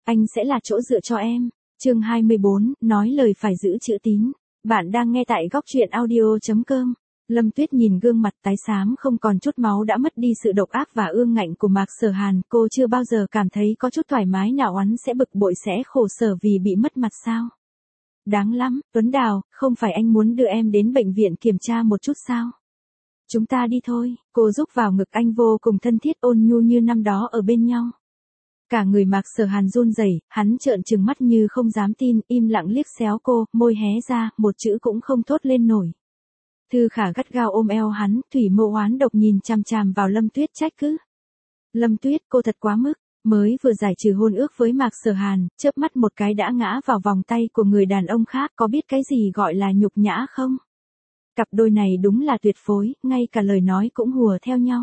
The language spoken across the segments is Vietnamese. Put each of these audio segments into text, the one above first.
Anh sẽ là chỗ dựa cho em. Chương 24, nói lời phải giữ chữ tín. Bạn đang nghe tại góc truyện audio.com. Lâm Tuyết nhìn gương mặt tái xám không còn chút máu đã mất đi sự độc ác và ương ngạnh của Mạc Sở Hàn, cô chưa bao giờ cảm thấy có chút thoải mái nào. Hắn sẽ bực bội, sẽ khổ sở vì bị mất mặt sao? Đáng lắm, Tuấn Đào, không phải anh muốn đưa em đến bệnh viện kiểm tra một chút sao? Chúng ta đi thôi. Cô rúc vào ngực anh vô cùng thân thiết, ôn nhu như năm đó ở bên nhau. Cả người Mạc Sở Hàn run rẩy, hắn trợn trừng mắt như không dám tin, im lặng liếc xéo cô, môi hé ra, một chữ cũng không thốt lên nổi. Thư Khả gắt gao ôm eo hắn, thủy mâu oán độc nhìn chằm chằm vào Lâm Tuyết trách cứ. Lâm Tuyết, cô thật quá mức, mới vừa giải trừ hôn ước với Mạc Sở Hàn, chớp mắt một cái đã ngã vào vòng tay của người đàn ông khác, có biết cái gì gọi là nhục nhã không? Cặp đôi này đúng là tuyệt phối, ngay cả lời nói cũng hùa theo nhau.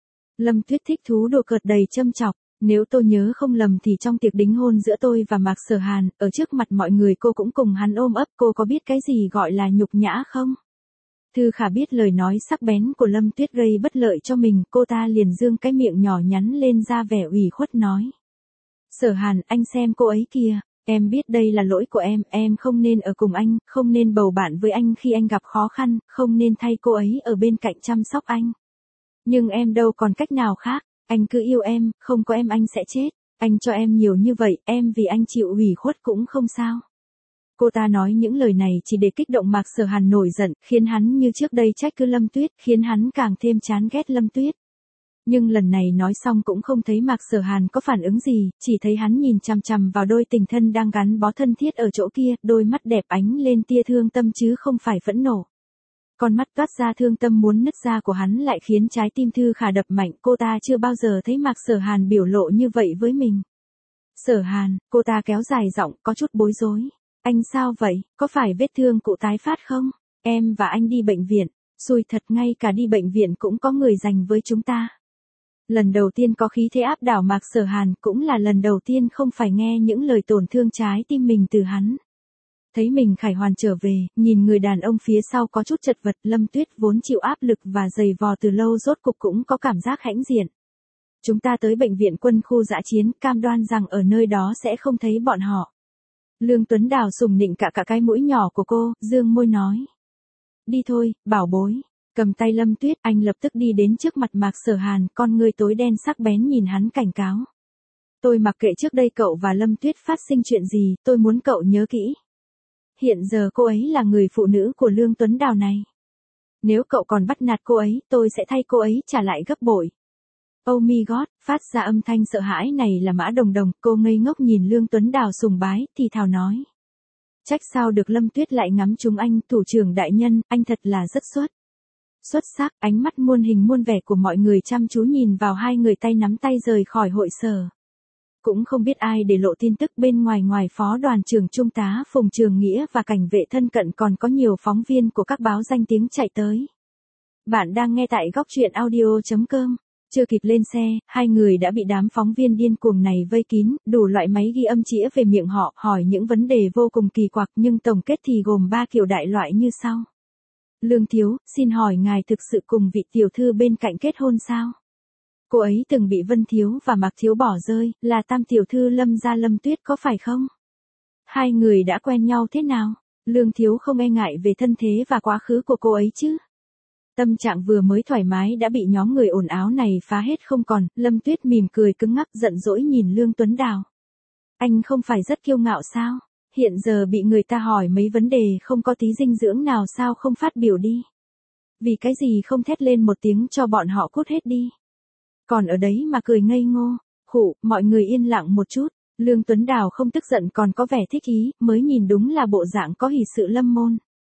Lâm Tuyết thích thú đùa cợt đầy châm chọc. Nếu tôi nhớ không lầm thì trong tiệc đính hôn giữa tôi và Mạc Sở Hàn, ở trước mặt mọi người cô cũng cùng hắn ôm ấp, cô có biết cái gì gọi là nhục nhã không? Thư Khả biết lời nói sắc bén của Lâm Tuyết gây bất lợi cho mình, cô ta liền dương cái miệng nhỏ nhắn lên ra vẻ ủy khuất nói. Sở Hàn, anh xem cô ấy kìa, em biết đây là lỗi của em không nên ở cùng anh, không nên bầu bạn với anh khi anh gặp khó khăn, không nên thay cô ấy ở bên cạnh chăm sóc anh. Nhưng em đâu còn cách nào khác. Anh cứ yêu em, không có em anh sẽ chết. Anh cho em nhiều như vậy, em vì anh chịu ủy khuất cũng không sao. Cô ta nói những lời này chỉ để kích động Mạc Sở Hàn nổi giận, khiến hắn như trước đây trách cứ Lâm Tuyết, khiến hắn càng thêm chán ghét Lâm Tuyết. Nhưng lần này nói xong cũng không thấy Mạc Sở Hàn có phản ứng gì, chỉ thấy hắn nhìn chằm chằm vào đôi tình thân đang gắn bó thân thiết ở chỗ kia, đôi mắt đẹp ánh lên tia thương tâm chứ không phải phẫn nộ. Con mắt toát ra thương tâm muốn nứt ra của hắn lại khiến trái tim Thư Khả đập mạnh, cô ta chưa bao giờ thấy Mạc Sở Hàn biểu lộ như vậy với mình. Sở Hàn, cô ta kéo dài giọng, có chút bối rối. Anh sao vậy, có phải vết thương cụ tái phát không? Em và anh đi bệnh viện, xui thật ngay cả đi bệnh viện cũng có người dành với chúng ta. Lần đầu tiên có khí thế áp đảo Mạc Sở Hàn, cũng là lần đầu tiên không phải nghe những lời tổn thương trái tim mình từ hắn. Thấy mình khải hoàn trở về, nhìn người đàn ông phía sau có chút chật vật, Lâm Tuyết vốn chịu áp lực và dày vò từ lâu rốt cục cũng có cảm giác hãnh diện. Chúng ta tới bệnh viện quân khu dã chiến, cam đoan rằng ở nơi đó sẽ không thấy bọn họ. Lương Tuấn Đào sủng nịnh cả cái mũi nhỏ của cô, dương môi nói. Đi thôi, bảo bối. Cầm tay Lâm Tuyết, anh lập tức đi đến trước mặt Mạc Sở Hàn, con người tối đen sắc bén nhìn hắn cảnh cáo. Tôi mặc kệ trước đây cậu và Lâm Tuyết phát sinh chuyện gì, tôi muốn cậu nhớ kỹ. Hiện giờ cô ấy là người phụ nữ của Lương Tuấn Đào này. Nếu cậu còn bắt nạt cô ấy, tôi sẽ thay cô ấy trả lại gấp bội. Oh my god, phát ra âm thanh sợ hãi này là Mã Đồng Đồng, cô ngây ngốc nhìn Lương Tuấn Đào sùng bái, thì thào nói. Trách sao được Lâm Tuyết lại ngắm trúng anh, thủ trưởng đại nhân, anh thật là rất xuất sắc, ánh mắt muôn hình muôn vẻ của mọi người chăm chú nhìn vào hai người tay nắm tay rời khỏi hội sở. Cũng không biết ai để lộ tin tức bên ngoài phó đoàn trưởng Trung tá Phùng Trường Nghĩa và cảnh vệ thân cận còn có nhiều phóng viên của các báo danh tiếng chạy tới. Bạn đang nghe tại góc truyện audio.com. Chưa kịp lên xe, hai người đã bị đám phóng viên điên cuồng này vây kín, đủ loại máy ghi âm chĩa về miệng họ, hỏi những vấn đề vô cùng kỳ quặc nhưng tổng kết thì gồm 3 kiểu đại loại như sau. Lương thiếu, xin hỏi ngài thực sự cùng vị tiểu thư bên cạnh kết hôn sao? Cô ấy từng bị Vân thiếu và Mạc thiếu bỏ rơi, là tam tiểu thư Lâm gia Lâm Tuyết có phải không? Hai người đã quen nhau thế nào? Lương thiếu không e ngại về thân thế và quá khứ của cô ấy chứ? Tâm trạng vừa mới thoải mái đã bị nhóm người ồn ào này phá hết không còn, Lâm Tuyết mỉm cười cứng ngắc giận dỗi nhìn Lương Tuấn Đào. Anh không phải rất kiêu ngạo sao? Hiện giờ bị người ta hỏi mấy vấn đề không có tí dinh dưỡng nào sao không phát biểu đi? Vì cái gì không thét lên một tiếng cho bọn họ cút hết đi? Còn ở đấy mà cười ngây ngô, khụ, mọi người yên lặng một chút, Lương Tuấn Đào không tức giận còn có vẻ thích ý, mới nhìn đúng là bộ dạng có hỷ sự lâm môn.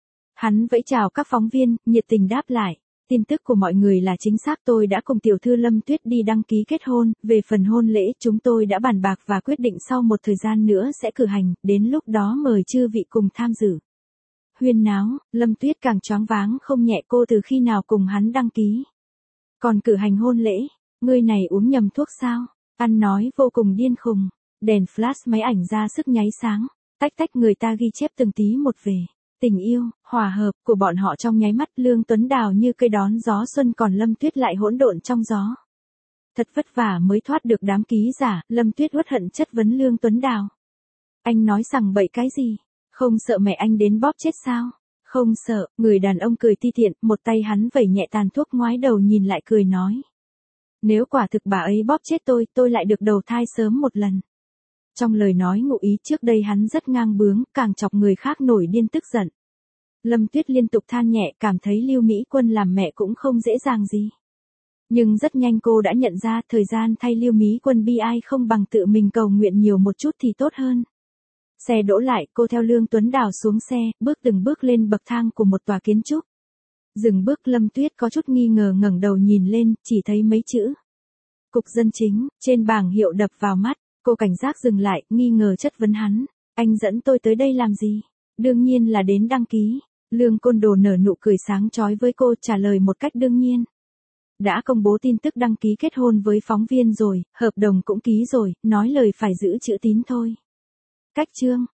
Hắn vẫy chào các phóng viên, nhiệt tình đáp lại, tin tức của mọi người là chính xác, tôi đã cùng tiểu thư Lâm Tuyết đi đăng ký kết hôn, về phần hôn lễ chúng tôi đã bàn bạc và quyết định sau một thời gian nữa sẽ cử hành, đến lúc đó mời chư vị cùng tham dự. Huyên náo, Lâm Tuyết càng choáng váng không nhẹ, cô từ khi nào cùng hắn đăng ký. Còn cử hành hôn lễ. Người này uống nhầm thuốc sao? Ăn nói vô cùng điên khùng. Đèn flash máy ảnh ra sức nháy sáng. Tách tách người ta ghi chép từng tí một về tình yêu, hòa hợp của bọn họ trong nháy mắt. Lương Tuấn Đào như cây đón gió xuân còn Lâm Tuyết lại hỗn độn trong gió. Thật vất vả mới thoát được đám ký giả, Lâm Tuyết uất hận chất vấn Lương Tuấn Đào. Anh nói rằng bậy cái gì? Không sợ mẹ anh đến bóp chết sao? Không sợ, người đàn ông cười ti tiện, một tay hắn vẩy nhẹ tàn thuốc ngoái đầu nhìn lại cười nói. Nếu quả thực bà ấy bóp chết tôi lại được đầu thai sớm một lần. Trong lời nói ngụ ý trước đây hắn rất ngang bướng, càng chọc người khác nổi điên tức giận. Lâm Tuyết liên tục than nhẹ, cảm thấy Lưu Mỹ Quân làm mẹ cũng không dễ dàng gì. Nhưng rất nhanh cô đã nhận ra thời gian thay Lưu Mỹ Quân bi ai không bằng tự mình cầu nguyện nhiều một chút thì tốt hơn. Xe đỗ lại, cô theo Lương Tuấn Đào xuống xe, bước từng bước lên bậc thang của một tòa kiến trúc. Dừng bước, Lâm Tuyết có chút nghi ngờ ngẩng đầu nhìn lên, chỉ thấy mấy chữ. Cục Dân Chính, trên bảng hiệu đập vào mắt, cô cảnh giác dừng lại, nghi ngờ chất vấn hắn. Anh dẫn tôi tới đây làm gì? Đương nhiên là đến đăng ký. Lương Côn Đồ nở nụ cười sáng chói với cô, trả lời một cách đương nhiên. Đã công bố tin tức đăng ký kết hôn với phóng viên rồi, hợp đồng cũng ký rồi, nói lời phải giữ chữ tín thôi. Cách chương